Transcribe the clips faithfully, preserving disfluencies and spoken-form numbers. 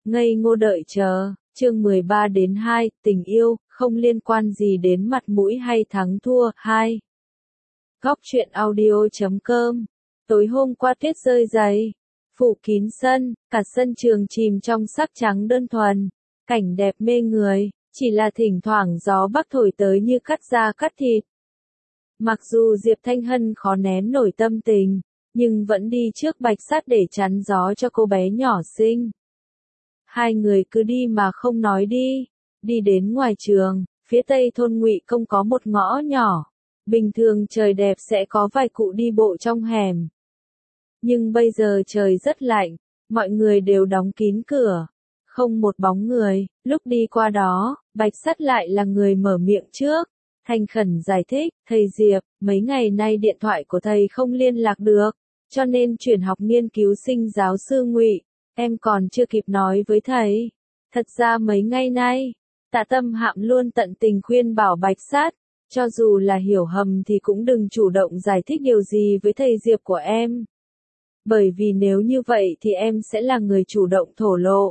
Ngây ngô đợi chờ, chương mười ba đến hai, tình yêu, không liên quan gì đến mặt mũi hay thắng thua, hai. Góc truyện audio chấm com. Tối hôm qua tuyết rơi dày, phủ kín sân, cả sân trường chìm trong sắc trắng đơn thuần, cảnh đẹp mê người, chỉ là thỉnh thoảng gió bắc thổi tới như cắt da cắt thịt. Mặc dù Diệp Thanh Hân khó nén nổi tâm tình, nhưng vẫn đi trước Bạch Sắt để chắn gió cho cô bé nhỏ xinh. Hai người cứ đi mà không nói đi, đi đến ngoài trường, phía tây thôn Ngụy Công có một ngõ nhỏ, bình thường trời đẹp sẽ có vài cụ đi bộ trong hẻm. Nhưng bây giờ trời rất lạnh, mọi người đều đóng kín cửa, không một bóng người, lúc đi qua đó, Bạch Sắt lại là người mở miệng trước, thành khẩn giải thích, thầy Diệp, mấy ngày nay điện thoại của thầy không liên lạc được, cho nên chuyển học nghiên cứu sinh giáo sư Ngụy. Em còn chưa kịp nói với thầy. Thật ra mấy ngày nay, Tạ Tâm Hạm luôn tận tình khuyên bảo Bạch Sắt, cho dù là hiểu hầm thì cũng đừng chủ động giải thích điều gì với thầy Diệp của em. Bởi vì nếu như vậy thì em sẽ là người chủ động thổ lộ.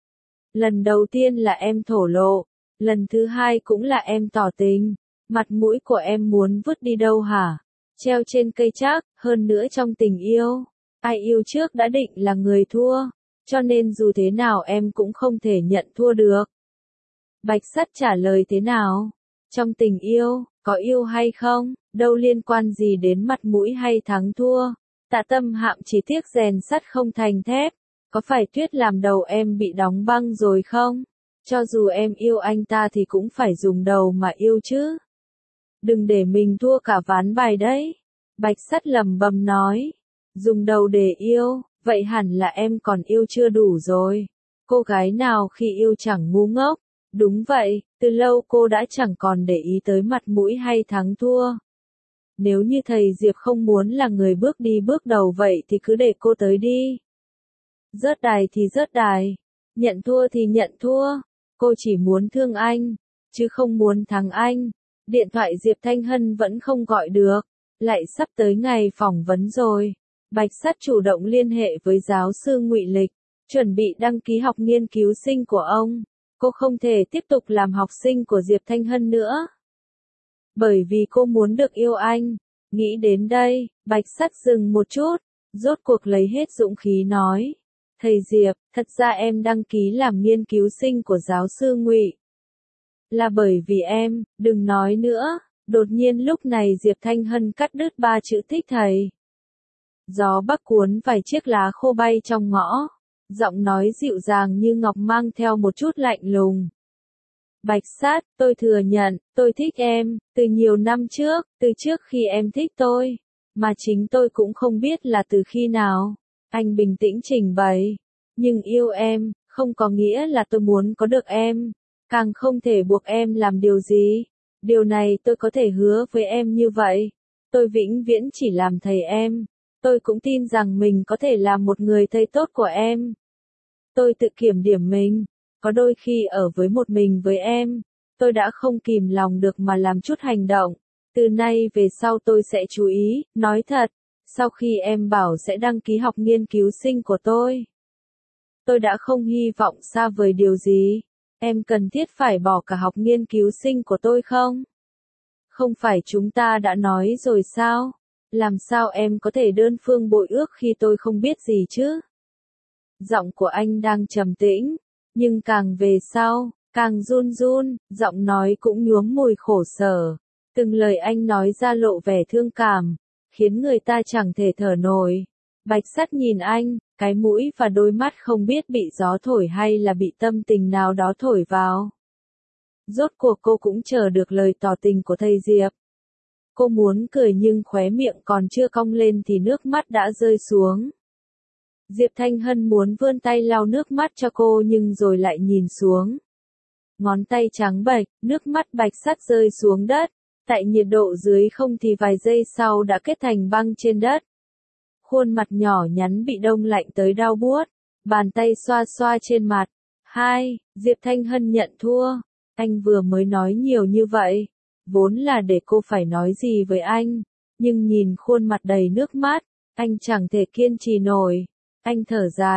Lần đầu tiên là em thổ lộ, lần thứ hai cũng là em tỏ tình. Mặt mũi của em muốn vứt đi đâu hả? Treo trên cây chắc, hơn nữa trong tình yêu. Ai yêu trước đã định là người thua. Cho nên dù thế nào em cũng không thể nhận thua được. Bạch Sắt trả lời thế nào? Trong tình yêu, có yêu hay không, đâu liên quan gì đến mặt mũi hay thắng thua. Tạ Tâm Hạm chỉ tiếc rèn sắt không thành thép. Có phải Tuyết làm đầu em bị đóng băng rồi không? Cho dù em yêu anh ta thì cũng phải dùng đầu mà yêu chứ. Đừng để mình thua cả ván bài đấy. Bạch Sắt lẩm bẩm nói. Dùng đầu để yêu. Vậy hẳn là em còn yêu chưa đủ rồi. Cô gái nào khi yêu chẳng ngu ngốc. Đúng vậy, từ lâu cô đã chẳng còn để ý tới mặt mũi hay thắng thua. Nếu như thầy Diệp không muốn là người bước đi bước đầu vậy thì cứ để cô tới đi. Rớt đài thì rớt đài. Nhận thua thì nhận thua. Cô chỉ muốn thương anh, chứ không muốn thắng anh. Điện thoại Diệp Thanh Hân vẫn không gọi được. Lại sắp tới ngày phỏng vấn rồi. Bạch Sắt chủ động liên hệ với giáo sư Ngụy Lịch, chuẩn bị đăng ký học nghiên cứu sinh của ông. Cô không thể tiếp tục làm học sinh của Diệp Thanh Hân nữa. Bởi vì cô muốn được yêu anh. Nghĩ đến đây, Bạch Sắt dừng một chút, rốt cuộc lấy hết dũng khí nói. Thầy Diệp, thật ra em đăng ký làm nghiên cứu sinh của giáo sư Ngụy. Là bởi vì em, đừng nói nữa. Đột nhiên lúc này Diệp Thanh Hân cắt đứt ba chữ thích thầy. Gió bắc cuốn vài chiếc lá khô bay trong ngõ, giọng nói dịu dàng như ngọc mang theo một chút lạnh lùng. Bạch Sắt, tôi thừa nhận, tôi thích em, từ nhiều năm trước, từ trước khi em thích tôi, mà chính tôi cũng không biết là từ khi nào. Anh bình tĩnh trình bày, nhưng yêu em, không có nghĩa là tôi muốn có được em, càng không thể buộc em làm điều gì. Điều này tôi có thể hứa với em như vậy, tôi vĩnh viễn chỉ làm thầy em. Tôi cũng tin rằng mình có thể làm một người thầy tốt của em. Tôi tự kiểm điểm mình, có đôi khi ở với một mình với em, tôi đã không kìm lòng được mà làm chút hành động. Từ nay về sau tôi sẽ chú ý, nói thật, sau khi em bảo sẽ đăng ký học nghiên cứu sinh của tôi. Tôi đã không hy vọng xa vời điều gì. Em cần thiết phải bỏ cả học nghiên cứu sinh của tôi không? Không phải chúng ta đã nói rồi sao? Làm sao em có thể đơn phương bội ước khi tôi không biết gì chứ? Giọng của anh đang trầm tĩnh, nhưng càng về sau, càng run run, giọng nói cũng nhuốm mùi khổ sở. Từng lời anh nói ra lộ vẻ thương cảm, khiến người ta chẳng thể thở nổi. Bạch Sắt nhìn anh, cái mũi và đôi mắt không biết bị gió thổi hay là bị tâm tình nào đó thổi vào. Rốt cuộc cô cũng chờ được lời tỏ tình của thầy Diệp. Cô muốn cười nhưng khóe miệng còn chưa cong lên thì nước mắt đã rơi xuống. Diệp Thanh Hân muốn vươn tay lau nước mắt cho cô nhưng rồi lại nhìn xuống. Ngón tay trắng bệch, nước mắt Bạch Sắt rơi xuống đất. Tại nhiệt độ dưới không thì vài giây sau đã kết thành băng trên đất. Khuôn mặt nhỏ nhắn bị đông lạnh tới đau buốt. Bàn tay xoa xoa trên mặt. Hai, Diệp Thanh Hân nhận thua. Anh vừa mới nói nhiều như vậy. Vốn là để cô phải nói gì với anh, nhưng nhìn khuôn mặt đầy nước mắt, anh chẳng thể kiên trì nổi. Anh thở dài,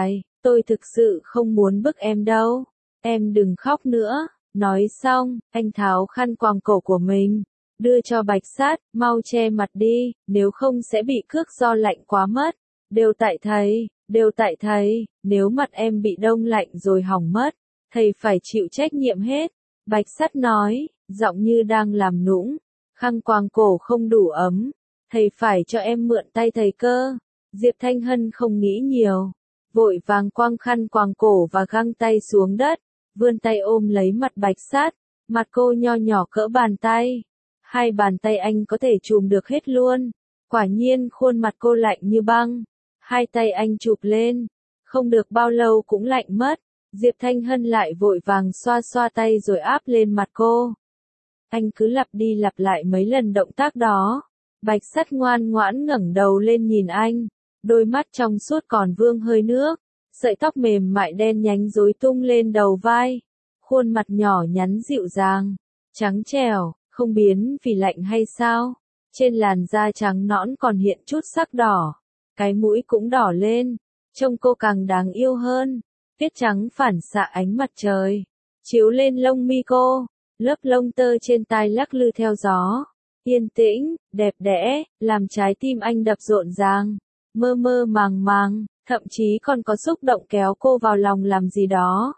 tôi thực sự không muốn bức em đâu. Em đừng khóc nữa. Nói xong, anh tháo khăn quàng cổ của mình, đưa cho Bạch Sát, mau che mặt đi, nếu không sẽ bị cước do lạnh quá mất. Đều tại thầy, đều tại thầy, nếu mặt em bị đông lạnh rồi hỏng mất, thầy phải chịu trách nhiệm hết. Bạch Sát nói, giọng như đang làm nũng, khăn quàng cổ không đủ ấm, thầy phải cho em mượn tay thầy cơ. Diệp Thanh Hân không nghĩ nhiều, vội vàng quăng khăn quàng cổ và găng tay xuống đất, vươn tay ôm lấy mặt Bạch Sát, mặt cô nho nhỏ cỡ bàn tay. Hai bàn tay anh có thể chùm được hết luôn. Quả nhiên khuôn mặt cô lạnh như băng. Hai tay anh chụp lên, không được bao lâu cũng lạnh mất. Diệp Thanh Hân lại vội vàng xoa xoa tay rồi áp lên mặt cô. Anh cứ lặp đi lặp lại mấy lần động tác đó. Bạch Sát ngoan ngoãn ngẩng đầu lên nhìn anh, đôi mắt trong suốt còn vương hơi nước, sợi tóc mềm mại đen nhánh rối tung lên đầu vai, khuôn mặt nhỏ nhắn dịu dàng, trắng trẻo, không biến vì lạnh hay sao? Trên làn da trắng nõn còn hiện chút sắc đỏ, cái mũi cũng đỏ lên, trông cô càng đáng yêu hơn. Tiết trắng phản xạ ánh mặt trời, chiếu lên lông mi cô, lớp lông tơ trên tai lắc lư theo gió, yên tĩnh, đẹp đẽ, làm trái tim anh đập rộn ràng, mơ mơ màng màng, thậm chí còn có xúc động kéo cô vào lòng làm gì đó.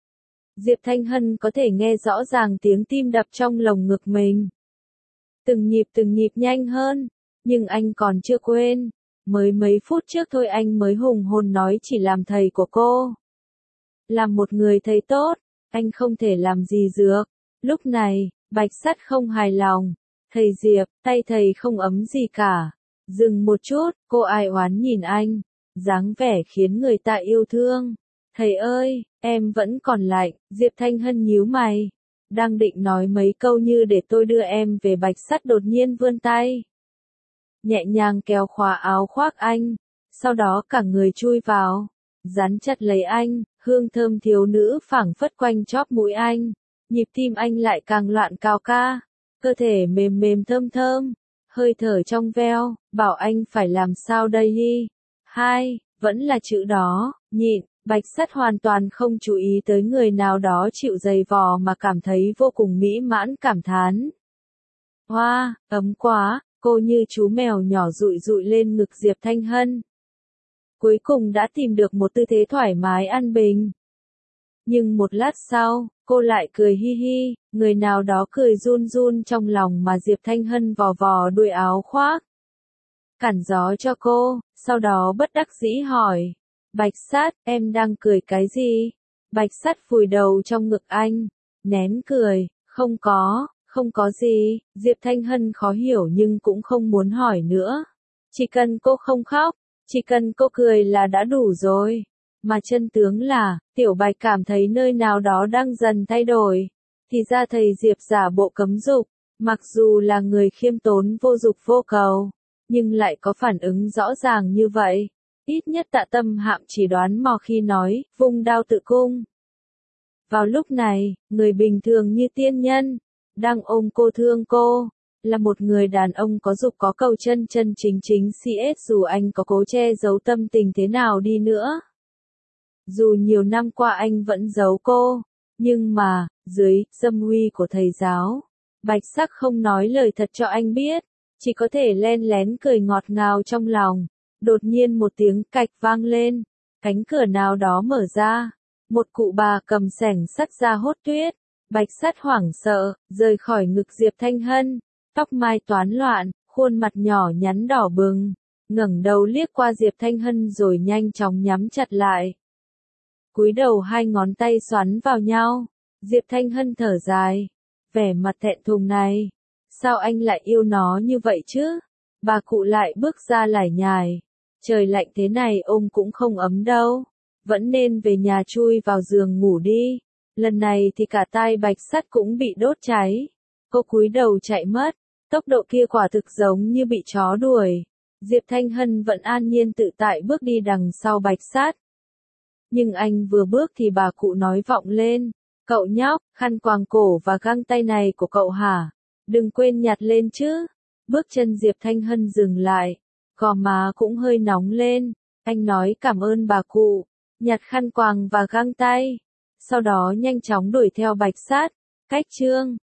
Diệp Thanh Hân có thể nghe rõ ràng tiếng tim đập trong lồng ngực mình. Từng nhịp từng nhịp nhanh hơn, nhưng anh còn chưa quên. Mới mấy phút trước thôi anh mới hùng hồn nói chỉ làm thầy của cô. Làm một người thầy tốt, anh không thể làm gì được. Lúc này, Bạch Sát không hài lòng. Thầy Diệp, tay thầy không ấm gì cả. Dừng một chút, cô ai oán nhìn anh. Dáng vẻ khiến người ta yêu thương. Thầy ơi, em vẫn còn lạnh. Diệp Thanh Hân nhíu mày. Đang định nói mấy câu như để tôi đưa em về. Bạch Sát đột nhiên vươn tay, nhẹ nhàng kéo khóa áo khoác anh, sau đó cả người chui vào, dán chặt lấy anh, hương thơm thiếu nữ phảng phất quanh chóp mũi anh, nhịp tim anh lại càng loạn cao ca, cơ thể mềm mềm thơm thơm, hơi thở trong veo, bảo anh phải làm sao đây đi. Hai, vẫn là chữ đó, nhịn. Bạch Sát hoàn toàn không chú ý tới người nào đó chịu giày vò mà cảm thấy vô cùng mỹ mãn, cảm thán. Hoa, wow, ấm quá. Cô như chú mèo nhỏ dụi dụi lên ngực Diệp Thanh Hân. Cuối cùng đã tìm được một tư thế thoải mái an bình. Nhưng một lát sau, cô lại cười hi hi, người nào đó cười run run trong lòng mà Diệp Thanh Hân vò vò đuôi áo khoác, cản gió cho cô, sau đó bất đắc dĩ hỏi. Bạch Sát, em đang cười cái gì? Bạch Sát vùi đầu trong ngực anh, nén cười, không có. Không có gì. Diệp Thanh Hân khó hiểu nhưng cũng không muốn hỏi nữa. Chỉ cần cô không khóc, chỉ cần cô cười là đã đủ rồi. Mà chân tướng là, Tiểu Bạch cảm thấy nơi nào đó đang dần thay đổi. Thì ra thầy Diệp giả bộ cấm dục, mặc dù là người khiêm tốn vô dục vô cầu, nhưng lại có phản ứng rõ ràng như vậy. Ít nhất Tạ Tâm Hạm chỉ đoán mò khi nói, vung đao tự cung. Vào lúc này, người bình thường như tiên nhân, đang ôm cô thương cô, là một người đàn ông có dục có cầu chân chân chính chính xê ét dù anh có cố che giấu tâm tình thế nào đi nữa. Dù nhiều năm qua anh vẫn giấu cô, nhưng mà, dưới dâm uy của thầy giáo, Bạch Sắc không nói lời thật cho anh biết, chỉ có thể len lén cười ngọt ngào trong lòng. Đột nhiên một tiếng cạch vang lên, cánh cửa nào đó mở ra, một cụ bà cầm xẻng sắt ra hốt tuyết. Bạch Sát hoảng sợ, rời khỏi ngực Diệp Thanh Hân, tóc mai toán loạn, khuôn mặt nhỏ nhắn đỏ bừng, ngẩng đầu liếc qua Diệp Thanh Hân rồi nhanh chóng nhắm chặt lại. Cúi đầu hai ngón tay xoắn vào nhau, Diệp Thanh Hân thở dài, vẻ mặt thẹn thùng này, sao anh lại yêu nó như vậy chứ? Bà cụ lại bước ra lải nhải, trời lạnh thế này ôm cũng không ấm đâu, vẫn nên về nhà chui vào giường ngủ đi. Lần này thì cả tai Bạch Sát cũng bị đốt cháy. Cô cúi đầu chạy mất, tốc độ kia quả thực giống như bị chó đuổi. Diệp Thanh Hân vẫn an nhiên tự tại bước đi đằng sau Bạch Sát. Nhưng anh vừa bước thì bà cụ nói vọng lên, cậu nhóc, khăn quàng cổ và găng tay này của cậu hả? Đừng quên nhặt lên chứ. Bước chân Diệp Thanh Hân dừng lại, gò má cũng hơi nóng lên. Anh nói cảm ơn bà cụ, nhặt khăn quàng và găng tay. Sau đó nhanh chóng đuổi theo Bạch Sát. Cách chương